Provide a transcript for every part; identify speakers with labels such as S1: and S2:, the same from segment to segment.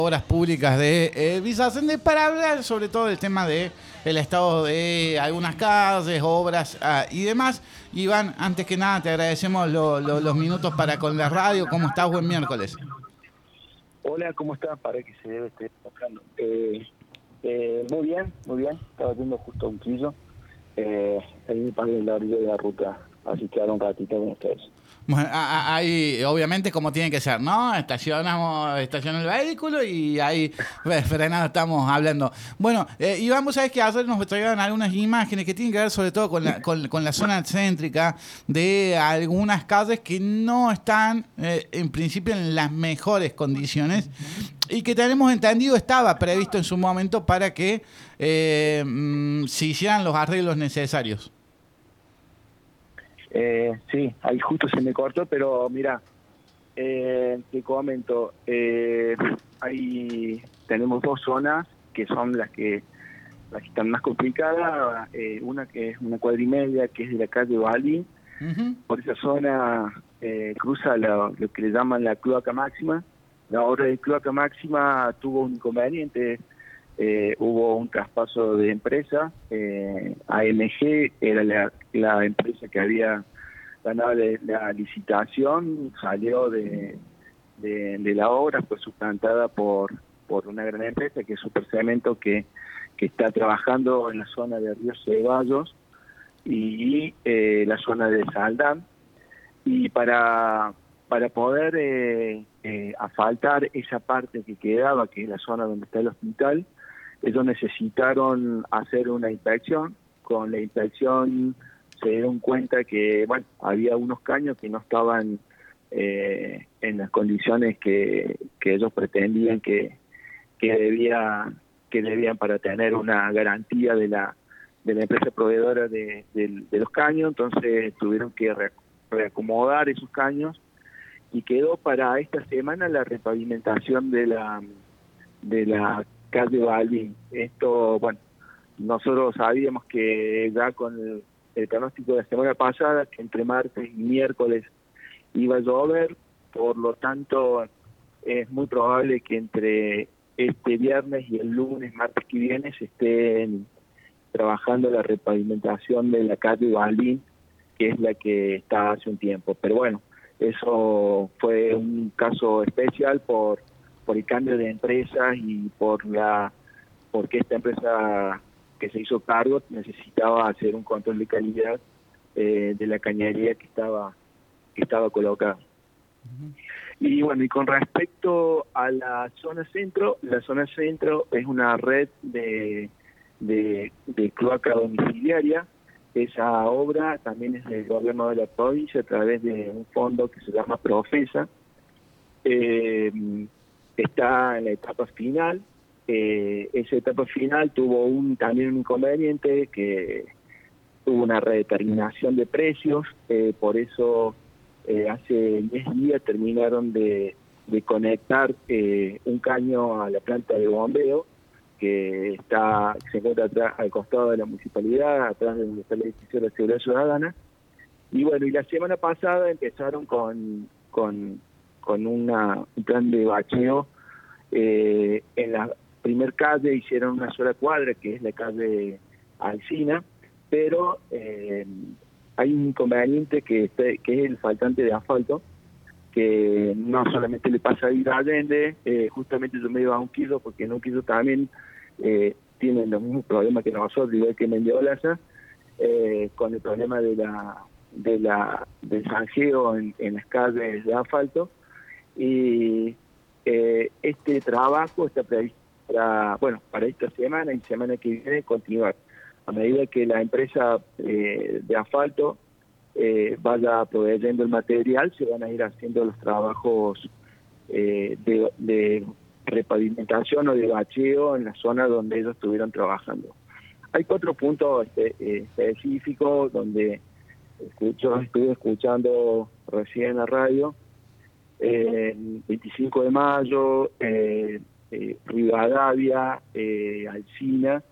S1: Obras públicas de Villa Allende para hablar sobre todo del tema de el estado de algunas calles, obras y demás. Iván, antes que nada te agradecemos los minutos para con la radio. ¿Cómo estás? Buen miércoles.
S2: Hola, ¿cómo estás? Para que se debe estar buscando. Muy bien, muy bien. Estaba viendo justo un quillo. Ahí para el orilla de la ruta. Así que ahora un ratito con ustedes.
S1: Bueno, ahí obviamente como tiene que ser, ¿no? Estaciona el vehículo y ahí frenado estamos hablando. Bueno, Iván, vos sabés que ayer nos traían algunas imágenes que tienen que ver sobre todo con la zona céntrica de algunas calles que no están en principio en las mejores condiciones y que tenemos entendido estaba previsto en su momento para que se hicieran los arreglos necesarios.
S2: Sí, ahí justo se me cortó, pero mira, te comento, ahí tenemos dos zonas que son las que están más complicadas, una que es una cuadra y media, que es de la calle Balín.
S1: Uh-huh.
S2: Por esa zona cruza lo que le llaman la cloaca máxima. La obra de cloaca máxima tuvo un inconveniente. Hubo un traspaso de empresa. AMG era la empresa que había ganado la licitación, salió de la obra, fue suplantada por una gran empresa que es Supercemento, que está trabajando en la zona de Río Ceballos y la zona de Saldán. Y para poder asfaltar esa parte que quedaba, que es la zona donde está el hospital, ellos necesitaron hacer una inspección. Con la inspección se dieron cuenta que había unos caños que no estaban en las condiciones que ellos pretendían que debían para tener una garantía de la empresa proveedora de los caños. Entonces tuvieron que reacomodar esos caños y quedó para esta semana la repavimentación de la calle Balvin. Esto, nosotros sabíamos que ya con el pronóstico de la semana pasada, que entre martes y miércoles iba a llover, por lo tanto es muy probable que entre este viernes y el lunes, martes que viene, se estén trabajando la repavimentación de la calle Balvin, que es la que está hace un tiempo. Pero bueno, eso fue un caso especial por el cambio de empresas y porque esta empresa que se hizo cargo necesitaba hacer un control de calidad de la cañería que estaba colocada. Uh-huh. Y bueno, y con respecto a la zona centro es una red de cloaca domiciliaria. Esa obra también es del gobierno de la provincia a través de un fondo que se llama Profesa. Está en la etapa final. Esa etapa final tuvo también un inconveniente, que hubo una redeterminación de precios. Por eso hace 10 días terminaron de conectar un caño a la planta de bombeo que se encuentra atrás, al costado de la municipalidad, atrás de donde está el edificio de la Seguridad Ciudadana. Y bueno, y la semana pasada empezaron con un plan de bacheo. En la primer calle hicieron una sola cuadra, que es la calle Alsina, pero hay un inconveniente que es el faltante de asfalto, que no solamente le pasa a Villa Allende. Justamente yo me iba a Unquillo, porque en Unquillo también tienen los mismos problemas que nosotros, igual que Mendiolaza, con el problema del zanjeo en las calles de asfalto. Y este trabajo está previsto para esta semana y semana que viene continuar. A medida que la empresa de asfalto vaya proveyendo el material, se van a ir haciendo los trabajos de repavimentación o de bacheo en la zona donde ellos estuvieron trabajando. Hay 4 puntos específicos donde yo estuve escuchando recién en la radio. 25 de mayo, Rivadavia, Alsina,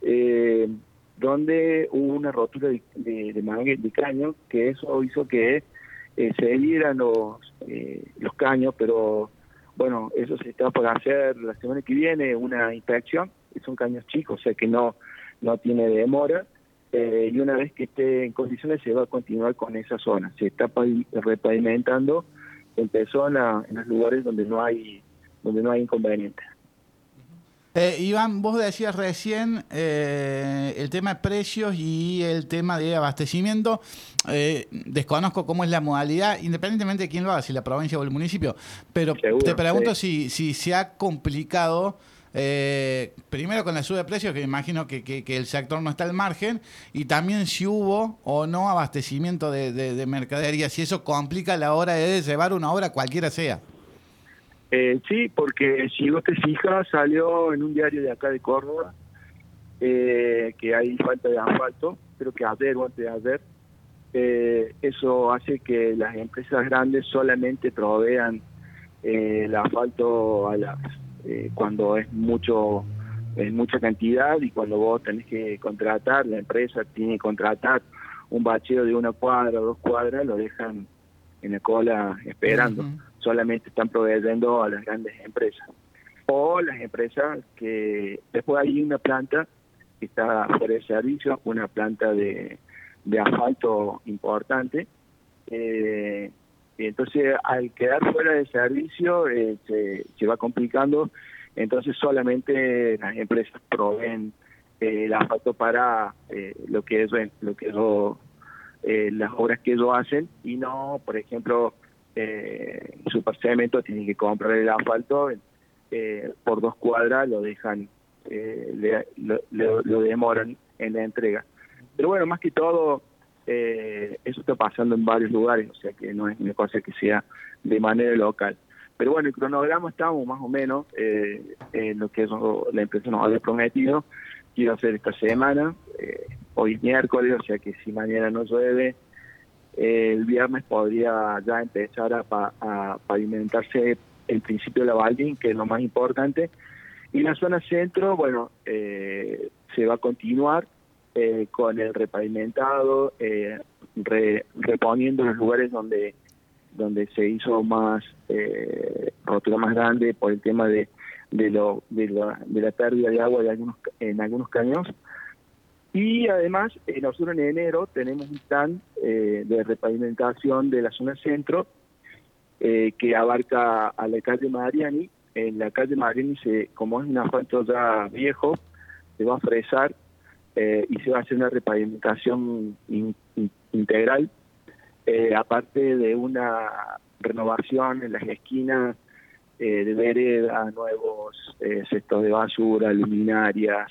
S2: donde hubo una rotura de manguera de caño, que eso hizo que se dieran los caños, pero bueno, eso se está por hacer la semana que viene, una inspección. Son caños chicos, o sea que no tiene demora. Y una vez que esté en condiciones se va a continuar con esa zona. Se está repavimentando, empezó en los lugares donde no hay inconvenientes.
S1: Iván, vos decías recién el tema de precios y el tema de abastecimiento. Desconozco cómo es la modalidad, independientemente de quién lo haga, si la provincia o el municipio, pero
S2: Seguro,
S1: te pregunto
S2: sí.
S1: si se ha complicado, primero con la suba de precios, que me imagino que el sector no está al margen, y también si hubo o no abastecimiento de mercadería, si eso complica la hora de llevar una obra cualquiera sea.
S2: Sí, porque si vos te fijas, salió en un diario de acá de Córdoba que hay falta de asfalto, creo que ayer o antes de ayer. Eso hace que las empresas grandes solamente provean el asfalto cuando es mucha cantidad, y cuando vos tenés que contratar, la empresa tiene que contratar un bacheo de 1 cuadra o 2 cuadras, lo dejan en la cola esperando.
S1: Uh-huh.
S2: Solamente están proveyendo a las grandes empresas. O las empresas que... Después hay una planta que está fuera de servicio, una planta de asfalto importante. Entonces, al quedar fuera de servicio, se va complicando. Entonces, solamente las empresas proveen el asfalto para las obras que ellos hacen, y no, por ejemplo, Supercemento tiene que comprar el asfalto por 2 cuadras, lo dejan, lo demoran en la entrega. Pero bueno, más que todo, eso está pasando en varios lugares, o sea que no es una cosa que sea de manera local. Pero bueno, el cronograma estamos más o menos en lo que la empresa nos había prometido que iba a hacer esta semana. Hoy es miércoles, o sea que si mañana no llueve, el viernes podría ya empezar a pavimentarse el principio de la Baldín, que es lo más importante. Y la zona centro, bueno, se va a continuar con el repavimentado, reponiendo los lugares donde se hizo más rotura más grande por el tema de la pérdida de agua en algunos caños. Y además, nosotros en enero tenemos un plan de repavimentación de la zona centro que abarca a la calle Mariani. En la calle Mariani, como es un asfalto ya viejo, se va a fresar y se va a hacer una repavimentación integral, aparte de una renovación en las esquinas de vereda, nuevos cestos de basura, luminarias,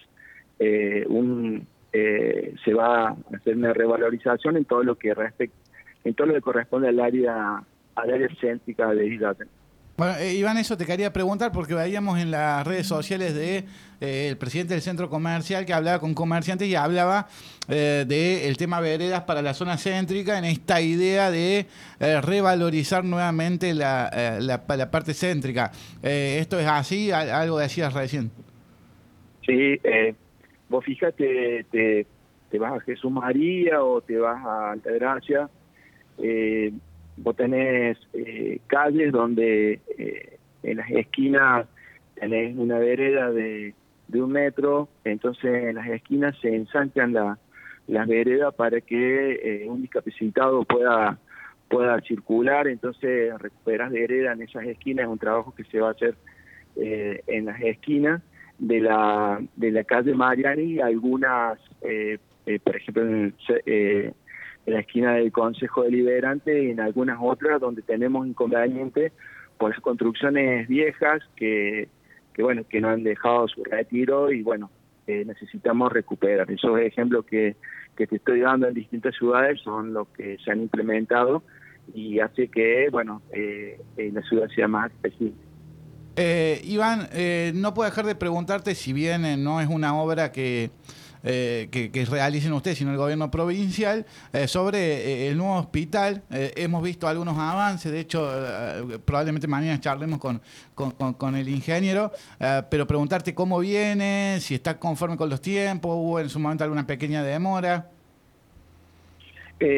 S2: se va a hacer una revalorización en todo lo que corresponde al área céntrica de Isla.
S1: Bueno, Iván, eso te quería preguntar porque veíamos en las redes sociales de el presidente del centro comercial que hablaba con comerciantes y hablaba del tema veredas para la zona céntrica, en esta idea de revalorizar nuevamente la parte céntrica. ¿Esto es así? Algo decías recién.
S2: Sí, vos fíjate, te vas a Jesús María o te vas a Altagracia, vos tenés calles donde en las esquinas tenés una vereda de 1 metro, entonces en las esquinas se ensanchan las veredas para que un discapacitado pueda circular. Entonces recuperas vereda en esas esquinas, es un trabajo que se va a hacer en las esquinas de la calle Mariani. Algunas, por ejemplo, en la esquina del Consejo Deliberante, y en algunas otras donde tenemos inconvenientes por las construcciones viejas que no han dejado su retiro, y bueno, necesitamos recuperar. Esos ejemplos que te estoy dando en distintas ciudades son los que se han implementado y hace que, bueno, la ciudad sea más accesible.
S1: Iván, no puedo dejar de preguntarte, si bien no es una obra que realicen ustedes, sino el gobierno provincial, sobre el nuevo hospital. Hemos visto algunos avances, de hecho, probablemente mañana charlemos con el ingeniero, pero preguntarte cómo viene, si está conforme con los tiempos, hubo en su momento alguna pequeña demora.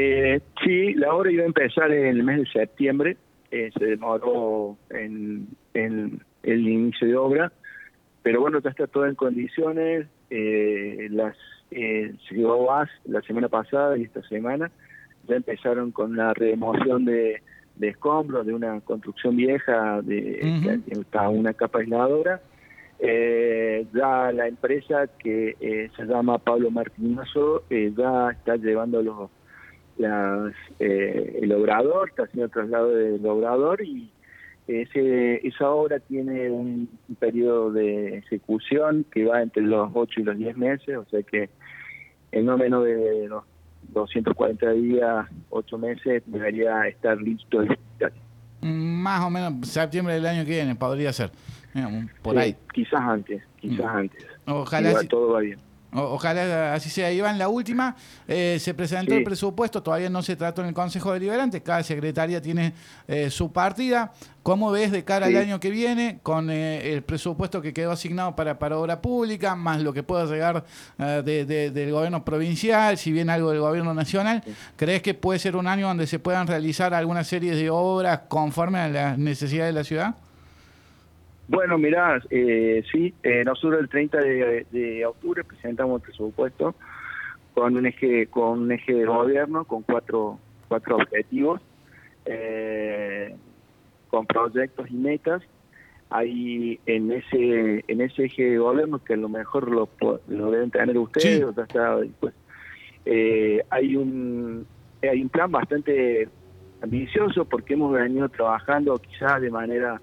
S2: Sí, la obra iba a empezar en el mes de septiembre, se demoró en el inicio de obra, pero bueno, ya está todo en condiciones. Se llevó la semana pasada y esta semana ya empezaron con la remoción de escombros de una construcción vieja que está una capa aisladora. Ya la empresa que se llama Pablo Martinoso ya está llevando el obrador, está haciendo el traslado del obrador, y esa obra tiene un periodo de ejecución que va entre los 8 y los 10 meses, o sea que en no menos de los 240 días, 8 meses, debería estar listo el hospital.
S1: Más o menos septiembre del año que viene podría ser, por
S2: Sí,
S1: ahí.
S2: Quizás antes.
S1: Ojalá
S2: Igual todo va bien.
S1: Ojalá así sea. Iván, la última, se presentó el presupuesto, todavía no se trató en el Consejo Deliberante, cada secretaría tiene su partida. ¿Cómo ves de cara al año que viene con el presupuesto que quedó asignado para obra pública, más lo que pueda llegar del gobierno provincial, si bien algo del gobierno nacional? ¿Crees que puede ser un año donde se puedan realizar alguna serie de obras conforme a las necesidades de la ciudad?
S2: Bueno, mirá, sí, nosotros el 30 de octubre presentamos el presupuesto con un eje de gobierno, con cuatro objetivos, con proyectos y metas. Ahí en ese eje de gobierno, que a lo mejor lo deben tener ustedes, o ya está, pues, hay un plan bastante ambicioso, porque hemos venido trabajando quizás de manera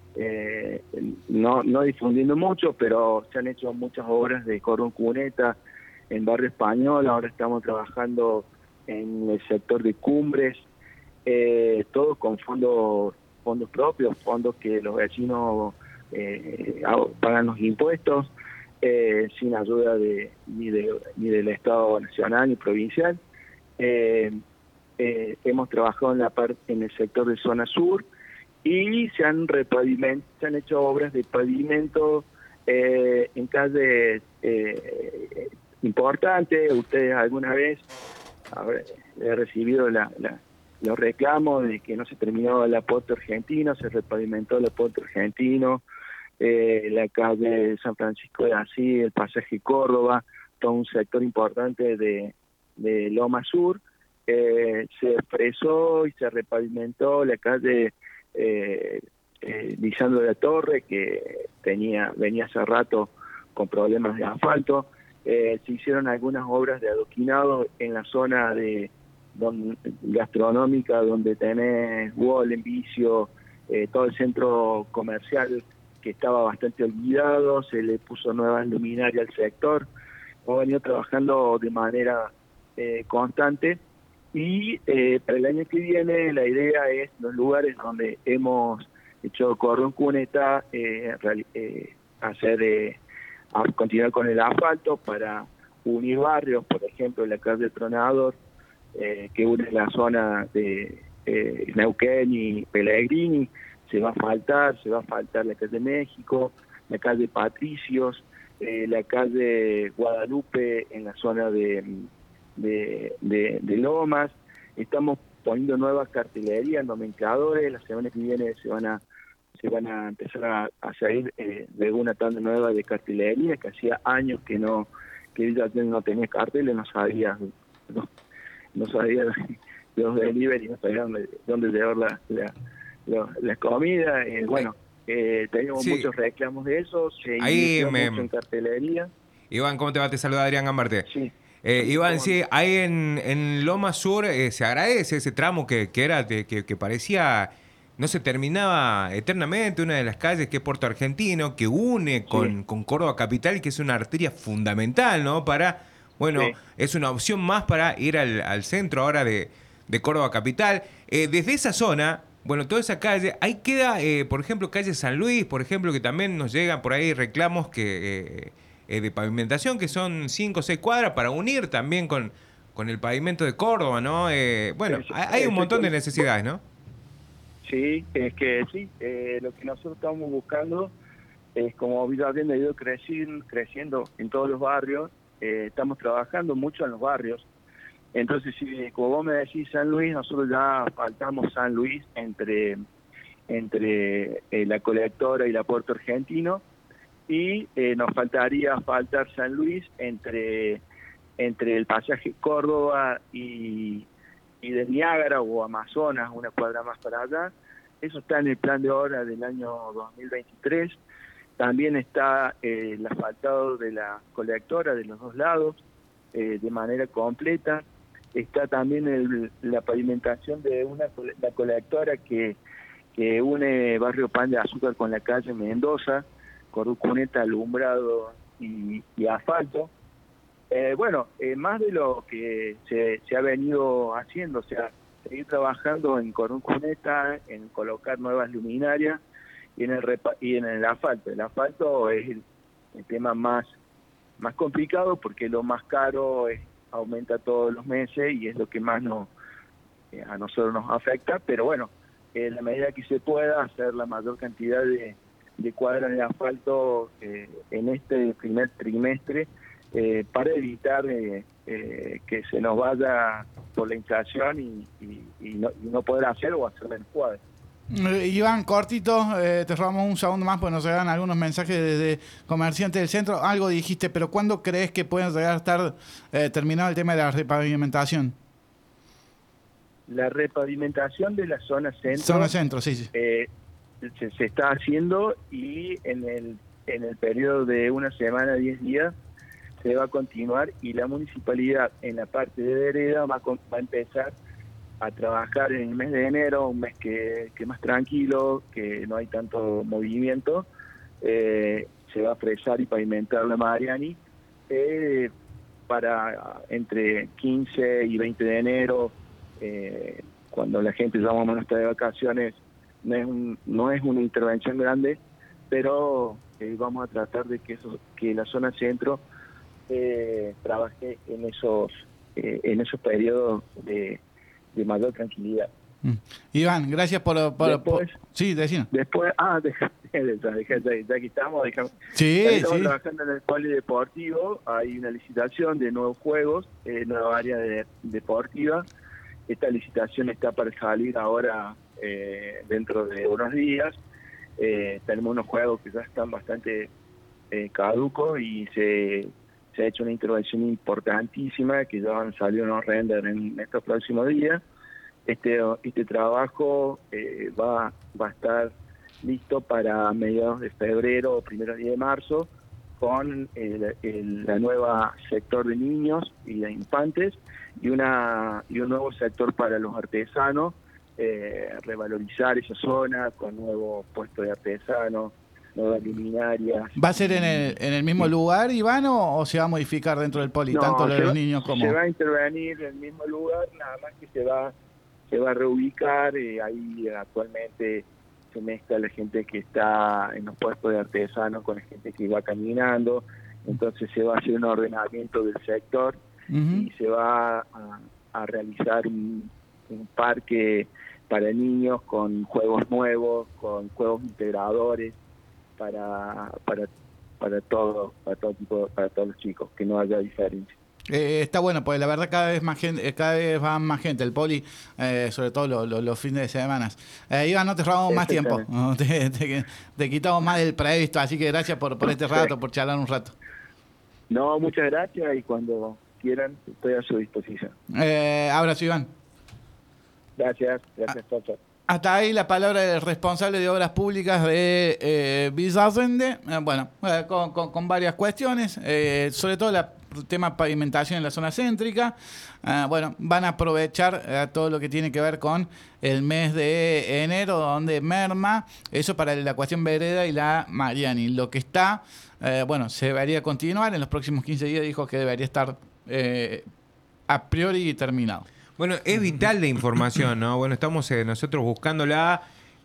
S2: no difundiendo mucho, pero se han hecho muchas obras de cordón cuneta en Barrio Español. Ahora estamos trabajando en el sector de Cumbres, todo con fondos propios, fondos que los vecinos pagan los impuestos, sin ayuda ni del Estado nacional ni provincial. Hemos trabajado en el sector de zona sur, y se han hecho obras de pavimento en calles importantes. Ustedes alguna vez he recibido los reclamos de que no se terminó el aporte argentino, se repavimentó el aporte argentino, la calle San Francisco de Asís, el pasaje Córdoba, todo un sector importante de Loma Sur. Se expresó y se repavimentó la calle Lisandro de la Torre, que venía hace rato con problemas de asfalto. Se hicieron algunas obras de adoquinado en la zona gastronómica, donde tenés Wall, Vicio, todo el centro comercial que estaba bastante olvidado. Se le puso nueva luminaria al sector. Hemos venido trabajando de manera constante. Y para el año que viene la idea es los lugares donde hemos hecho cordón cuneta, continuar con el asfalto para unir barrios. Por ejemplo, la calle Tronador, que une la zona de Neuquén y Pellegrini, se va a faltar la calle México, la calle Patricios, la calle Guadalupe en la zona de Lomas. Estamos poniendo nuevas cartelerías, nomencladores. La semana que viene se van a empezar a salir de una tanda nueva de cartelería, que hacía años que ella no tenía carteles, no sabía los delivery, no sabía dónde llevar la comida. Teníamos muchos reclamos de eso, se invirtió mucho en cartelería.
S3: Iván, ¿cómo te va? Te saluda Adrián Gambarte.
S2: Sí.
S3: Iván, sí, ahí en Loma Sur se agradece ese tramo que parecía no se terminaba eternamente, una de las calles que es Puerto Argentino, que une con Córdoba Capital, que es una arteria fundamental, ¿no? Es una opción más para ir al centro ahora de Córdoba Capital. Desde esa zona, toda esa calle, ahí queda, por ejemplo, calle San Luis, por ejemplo, que también nos llegan por ahí reclamos que de pavimentación, que son 5 o 6 cuadras para unir también con el pavimento de Córdoba, ¿no? Hay un montón de necesidades, ¿no?
S2: Sí, es que sí, lo que nosotros estamos buscando es, como Villa Allende ha ido creciendo en todos los barrios, estamos trabajando mucho en los barrios. Entonces, como vos me decís San Luis, nosotros ya faltamos San Luis entre entre la colectora y la Puerto Argentino, y nos faltaría asfaltar San Luis entre el pasaje Córdoba y de Niágara o Amazonas, una cuadra más para allá. Eso está en el plan de obra del año 2023. También está el asfaltado de la colectora de los dos lados de manera completa. Está también la pavimentación de la colectora que une Barrio Pan de Azúcar con la calle Mendoza, Cuneta, alumbrado y asfalto. Más de lo que se ha venido haciendo, o sea, seguir trabajando en Cuneta, en colocar nuevas luminarias y en el asfalto. El asfalto es el tema más complicado porque lo más caro aumenta todos los meses y es lo que más a nosotros nos afecta, pero bueno, en la medida que se pueda hacer la mayor cantidad de cuadras de asfalto en este primer trimestre para evitar que se nos vaya por la inflación y no poder hacer o hacer menos cuadras.
S1: Iván, cortito, te robamos un segundo más porque nos llegan algunos mensajes de comerciantes del centro. Algo dijiste, pero ¿cuándo crees que pueden llegar a estar terminado el tema de la repavimentación?
S2: La repavimentación de la zona centro.
S1: Zona centro, sí.
S2: Se está haciendo y en el periodo de una semana, 10 días, se va a continuar y la municipalidad en la parte de vereda va a empezar a trabajar en el mes de enero, un mes que más tranquilo, que no hay tanto movimiento. Se va a fresar y pavimentar la Mariani para entre 15 y 20 de enero, cuando la gente ya más o menos está de vacaciones. No es una intervención grande, pero vamos a tratar de que la zona centro trabaje en esos periodos de mayor tranquilidad.
S1: Iván, gracias por sí, decimos.
S2: Después, ya que estamos, estamos trabajando en el polideportivo. Hay una licitación de nuevos juegos, nueva área deportiva. Esta licitación está para salir ahora dentro de unos días. Tenemos unos juegos que ya están bastante caducos y se ha hecho una intervención importantísima que ya van a salir unos renders en estos próximos días. Este trabajo va a estar listo para mediados de febrero o primeros días de marzo con la nueva sector de niños y de infantes y un nuevo sector para los artesanos, revalorizar esa zona con nuevos puestos de artesanos, nuevas luminarias.
S1: ¿Va a ser en el mismo lugar, Iván, o se va a modificar dentro del poli, tanto lo de los niños como...?
S2: Se va a intervenir en el mismo lugar, nada más que se va a reubicar. Ahí actualmente se mezcla la gente que está en los puestos de artesanos con la gente que va caminando, entonces se va a hacer un ordenamiento del sector y se va a realizar un parque para niños con juegos nuevos, con juegos integradores para todos los chicos, que no haya diferencia.
S1: Está bueno, pues la verdad cada vez va más gente el poli, sobre todo los fines de semana. Iván, no te robamos más tiempo, te quitamos más del previsto, así que gracias por este rato, por charlar un rato.
S2: No, muchas gracias y cuando quieran estoy a su disposición.
S1: Abrazo, Iván.
S2: Gracias, chao.
S1: Hasta ahí la palabra del responsable de obras públicas de Villa Allende, con varias cuestiones, sobre todo el tema pavimentación en la zona céntrica. Van a aprovechar todo lo que tiene que ver con el mes de enero, donde merma, eso para la cuestión vereda y la Mariani. Lo que está, se debería continuar, en los próximos 15 días dijo que debería estar a priori terminado.
S3: Bueno, es vital la información, ¿no? Bueno, estamos nosotros buscándola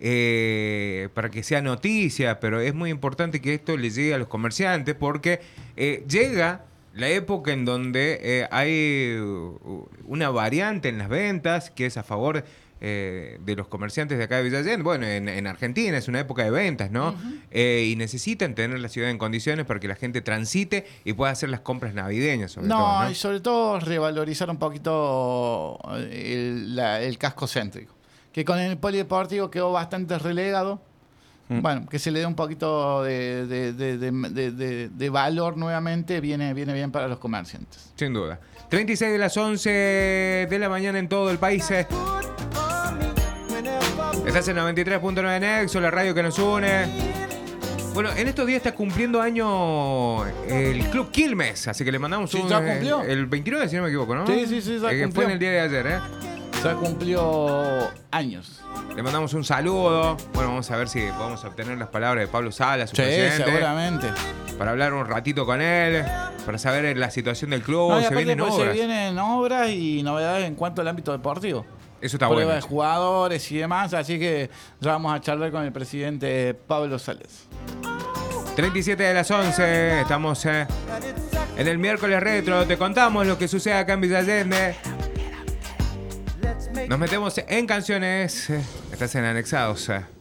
S3: para que sea noticia, pero es muy importante que esto le llegue a los comerciantes porque llega la época en donde hay una variante en las ventas que es a favor de los comerciantes de acá de Villa Allende. Bueno, en Argentina es una época de ventas, ¿no? Y necesitan tener la ciudad en condiciones para que la gente transite y pueda hacer las compras navideñas, sobre todo, ¿no?
S1: Y sobre todo revalorizar un poquito el casco céntrico, que con el polideportivo quedó bastante relegado. Bueno, que se le dé un poquito de valor nuevamente, viene bien para los comerciantes.
S3: Sin duda. 36 de las 11 de la mañana en todo el país. Estás en 93.9 Nexo, la radio que nos une. Bueno, en estos días está cumpliendo año el Club Quilmes, así que le mandamos
S1: Sí, ya cumplió.
S3: el 29, si no me equivoco, ¿no?
S1: Sí, ya
S3: Que
S1: cumplió.
S3: fue en el día de ayer, ¿eh?
S1: Ya cumplió años.
S3: Le mandamos un saludo. Bueno, vamos a ver si podemos obtener las palabras de Pablo Salas, su
S1: Sí,
S3: presidente,
S1: seguramente.
S3: para hablar un ratito con él, para saber la situación del club.
S1: No, y
S3: Se
S1: aparte,
S3: vienen
S1: pues,
S3: obras.
S1: se vienen obras y novedades en cuanto al ámbito deportivo.
S3: Eso está
S1: Prueba
S3: bueno.
S1: de jugadores y demás, así que ya vamos a charlar con el presidente Pablo Sales.
S3: 37 de las 11, estamos en el miércoles retro. Te contamos lo que sucede acá en Villa Allende. Nos metemos en canciones. Estás en Anexados.